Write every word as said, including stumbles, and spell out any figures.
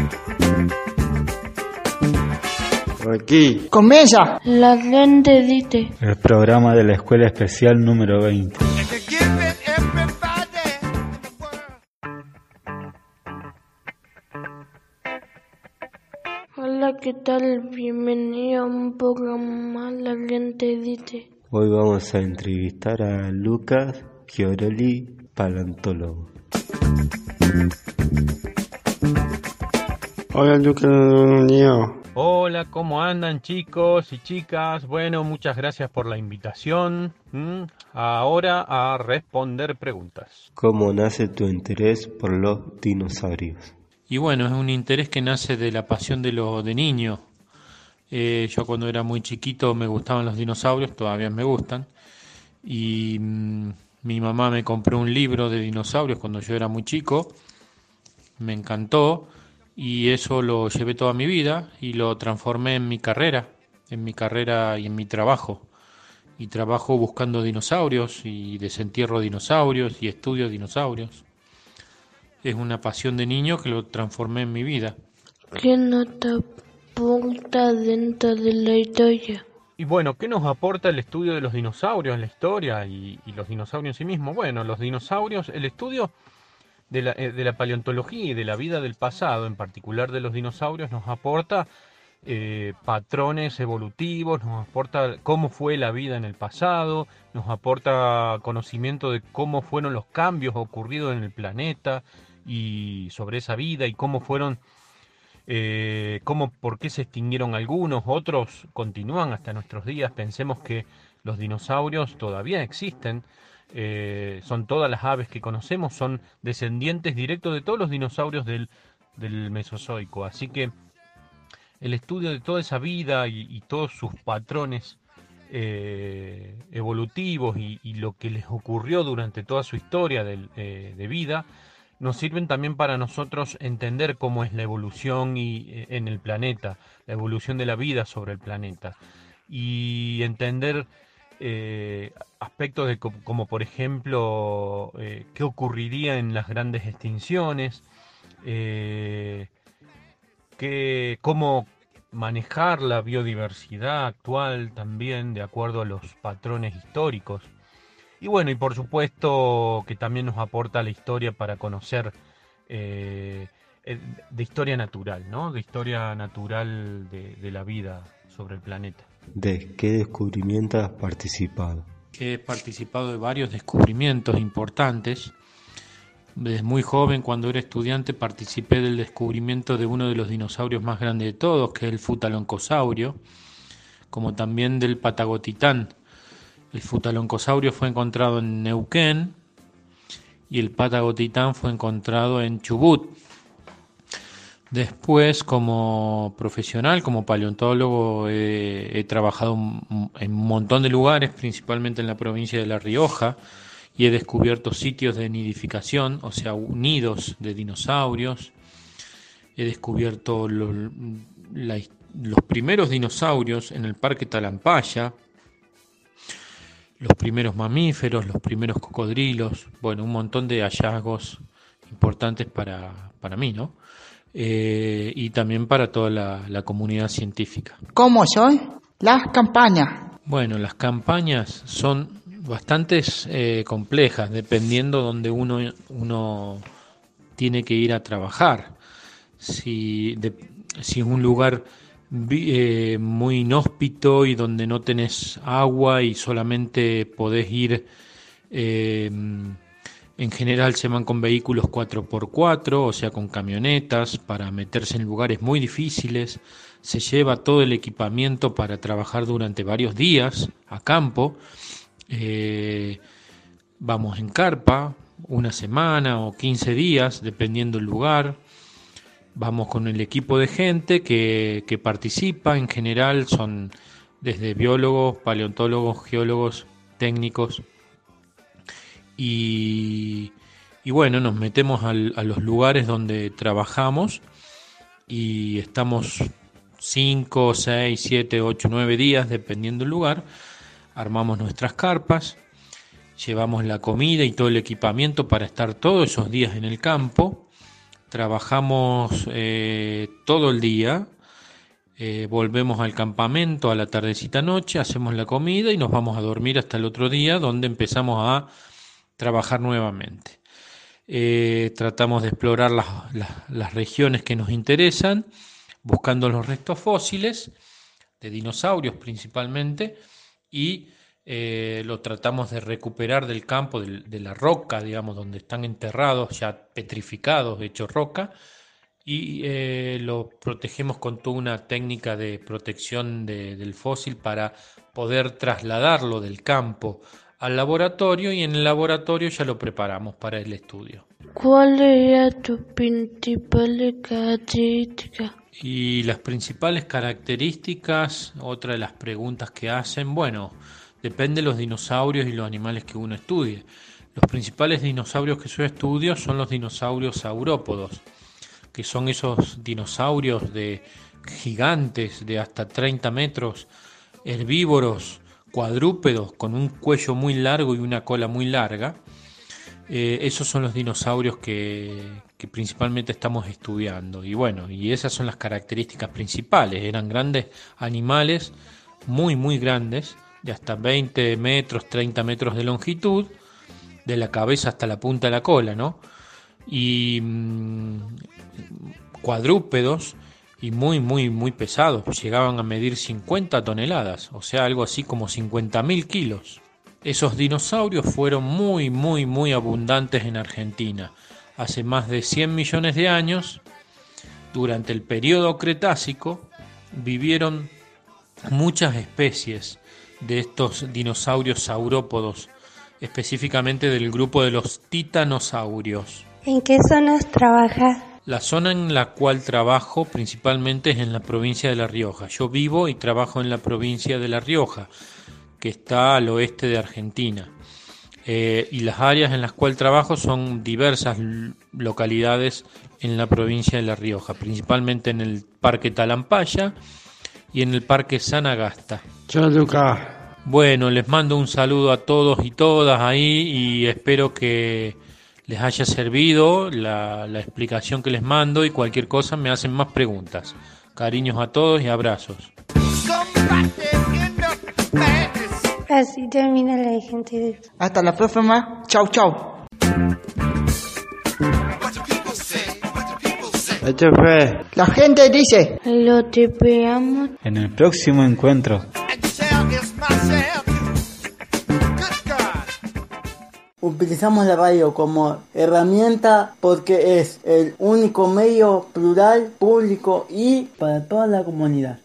Aquí comienza La Gente Dice, el programa de la Escuela Especial número veinte. hola, ¿qué tal? Bienvenido a un programa La Gente Dice. hoy vamos a entrevistar a Lucas Chiorelli, paleontólogo. Hola Lucas, bienvenido. Hola, ¿cómo andan chicos y chicas? Bueno, muchas gracias por la invitación. ¿Mm? Ahora a responder preguntas. ¿Cómo nace tu interés por los dinosaurios? Y bueno, es un interés que nace de la pasión de lo de niño. Eh, yo cuando era muy chiquito me gustaban los dinosaurios, todavía me gustan. Y mmm, mi mamá me compró un libro de dinosaurios cuando yo era muy chico. Me encantó. Y eso lo llevé toda mi vida y lo transformé en mi carrera, en mi carrera y en mi trabajo. Y trabajo buscando dinosaurios y desentierro dinosaurios y estudio dinosaurios. Es una pasión de niño que lo transformé en mi vida. ¿Qué nota aporta dentro de la historia? Y bueno, ¿qué nos aporta el estudio de los dinosaurios en la historia y, y los dinosaurios en sí mismos? Bueno, los dinosaurios, el estudio de la, de la paleontología y de la vida del pasado, en particular de los dinosaurios, nos aporta eh, patrones evolutivos, nos aporta cómo fue la vida en el pasado, nos aporta conocimiento de cómo fueron los cambios ocurridos en el planeta y sobre esa vida y cómo fueron, eh, cómo, por qué se extinguieron algunos, otros continúan hasta nuestros días. Pensemos que los dinosaurios todavía existen. Eh, son todas las aves que conocemos, son descendientes directos de todos los dinosaurios del, del Mesozoico. Así que el estudio de toda esa vida y, y todos sus patrones eh, evolutivos y, y lo que les ocurrió durante toda su historia de, eh, de vida nos sirven también para nosotros entender cómo es la evolución y, eh, en el planeta, la evolución de la vida sobre el planeta y entender Eh, aspectos de como, como por ejemplo eh, qué ocurriría en las grandes extinciones, eh, qué, cómo manejar la biodiversidad actual también de acuerdo a los patrones históricos. Y bueno, y por supuesto que también nos aporta la historia para conocer eh, de historia natural, ¿no? De historia natural de, de la vida sobre el planeta. ¿De qué descubrimiento has participado? He participado de varios descubrimientos importantes. Desde muy joven, cuando era estudiante, participé del descubrimiento de uno de los dinosaurios más grandes de todos, que es el Futaloncosaurio, como también del Patagotitán. El Futaloncosaurio fue encontrado en Neuquén y el Patagotitán fue encontrado en Chubut. Después, como profesional, como paleontólogo, eh, he trabajado en un montón de lugares, principalmente en la provincia de La Rioja, y he descubierto sitios de nidificación, o sea, nidos de dinosaurios. He descubierto los, la, los primeros dinosaurios en el Parque Talampaya, los primeros mamíferos, los primeros cocodrilos, bueno, un montón de hallazgos importantes para, para mí, ¿no? Eh, y también para toda la, la comunidad científica. ¿Cómo son las campañas? Bueno, las campañas son bastante eh, complejas, dependiendo donde uno, uno tiene que ir a trabajar. Si, de, si es un lugar eh, muy inhóspito y donde no tenés agua y solamente podés ir... Eh, En general se van con vehículos cuatro por cuatro, o sea, con camionetas, para meterse en lugares muy difíciles. Se lleva todo el equipamiento para trabajar durante varios días a campo. Eh, vamos en carpa, una semana o quince días, dependiendo del lugar. Vamos con el equipo de gente que, que participa. En general son desde biólogos, paleontólogos, geólogos, técnicos. Y, y bueno, nos metemos al, a los lugares donde trabajamos y estamos cinco, seis, siete, ocho, nueve días, dependiendo del lugar. Armamos nuestras carpas, llevamos la comida y todo el equipamiento para estar todos esos días en el campo, trabajamos eh, todo el día, eh, volvemos al campamento a la tardecita noche, hacemos la comida y nos vamos a dormir hasta el otro día, donde empezamos a trabajar nuevamente. Eh, tratamos de explorar las, las, las regiones que nos interesan, buscando los restos fósiles, de dinosaurios principalmente, y eh, lo tratamos de recuperar del campo, de, de la roca, digamos, donde están enterrados, ya petrificados, hechos roca, y eh, lo protegemos con toda una técnica de protección de, del fósil para poder trasladarlo del campo al laboratorio, y en el laboratorio ya lo preparamos para el estudio. ¿Cuál era tu principal característica? Y las principales características, otra de las preguntas que hacen, bueno, depende de los dinosaurios y los animales que uno estudie. Los principales dinosaurios que yo estudio son los dinosaurios saurópodos, que son esos dinosaurios de gigantes de hasta treinta metros, herbívoros, cuadrúpedos, con un cuello muy largo y una cola muy larga. Eh, esos son los dinosaurios que, que principalmente estamos estudiando. Y bueno, y esas son las características principales. Eran grandes animales, muy muy grandes, de hasta veinte metros, treinta metros de longitud, de la cabeza hasta la punta de la cola, ¿no? Y mmm, cuadrúpedos y muy muy muy pesados, pues llegaban a medir cincuenta toneladas, o sea, algo así como cincuenta mil kilos. Esos dinosaurios fueron muy muy muy abundantes en Argentina hace más de cien millones de años. Durante el periodo Cretácico vivieron muchas especies de estos dinosaurios saurópodos, específicamente del grupo de los titanosaurios. ¿En qué zonas trabajas? La zona en la cual trabajo principalmente es en la provincia de La Rioja. Yo vivo y trabajo en la provincia de La Rioja, que está al oeste de Argentina. Eh, y las áreas en las cuales trabajo son diversas localidades en la provincia de La Rioja, principalmente en el Parque Talampaya y en el Parque San Agasta. Chao, Lucas. Bueno, les mando un saludo a todos y todas ahí y espero que les haya servido la, la explicación que les mando, y cualquier cosa me hacen más preguntas. Cariños a todos y abrazos. Así termina la gente. Hasta la próxima. Chau, chau. Esto fue La gente dice. Lo tipeamos. En el próximo encuentro. Utilizamos la radio como herramienta porque es el único medio plural, público y para toda la comunidad.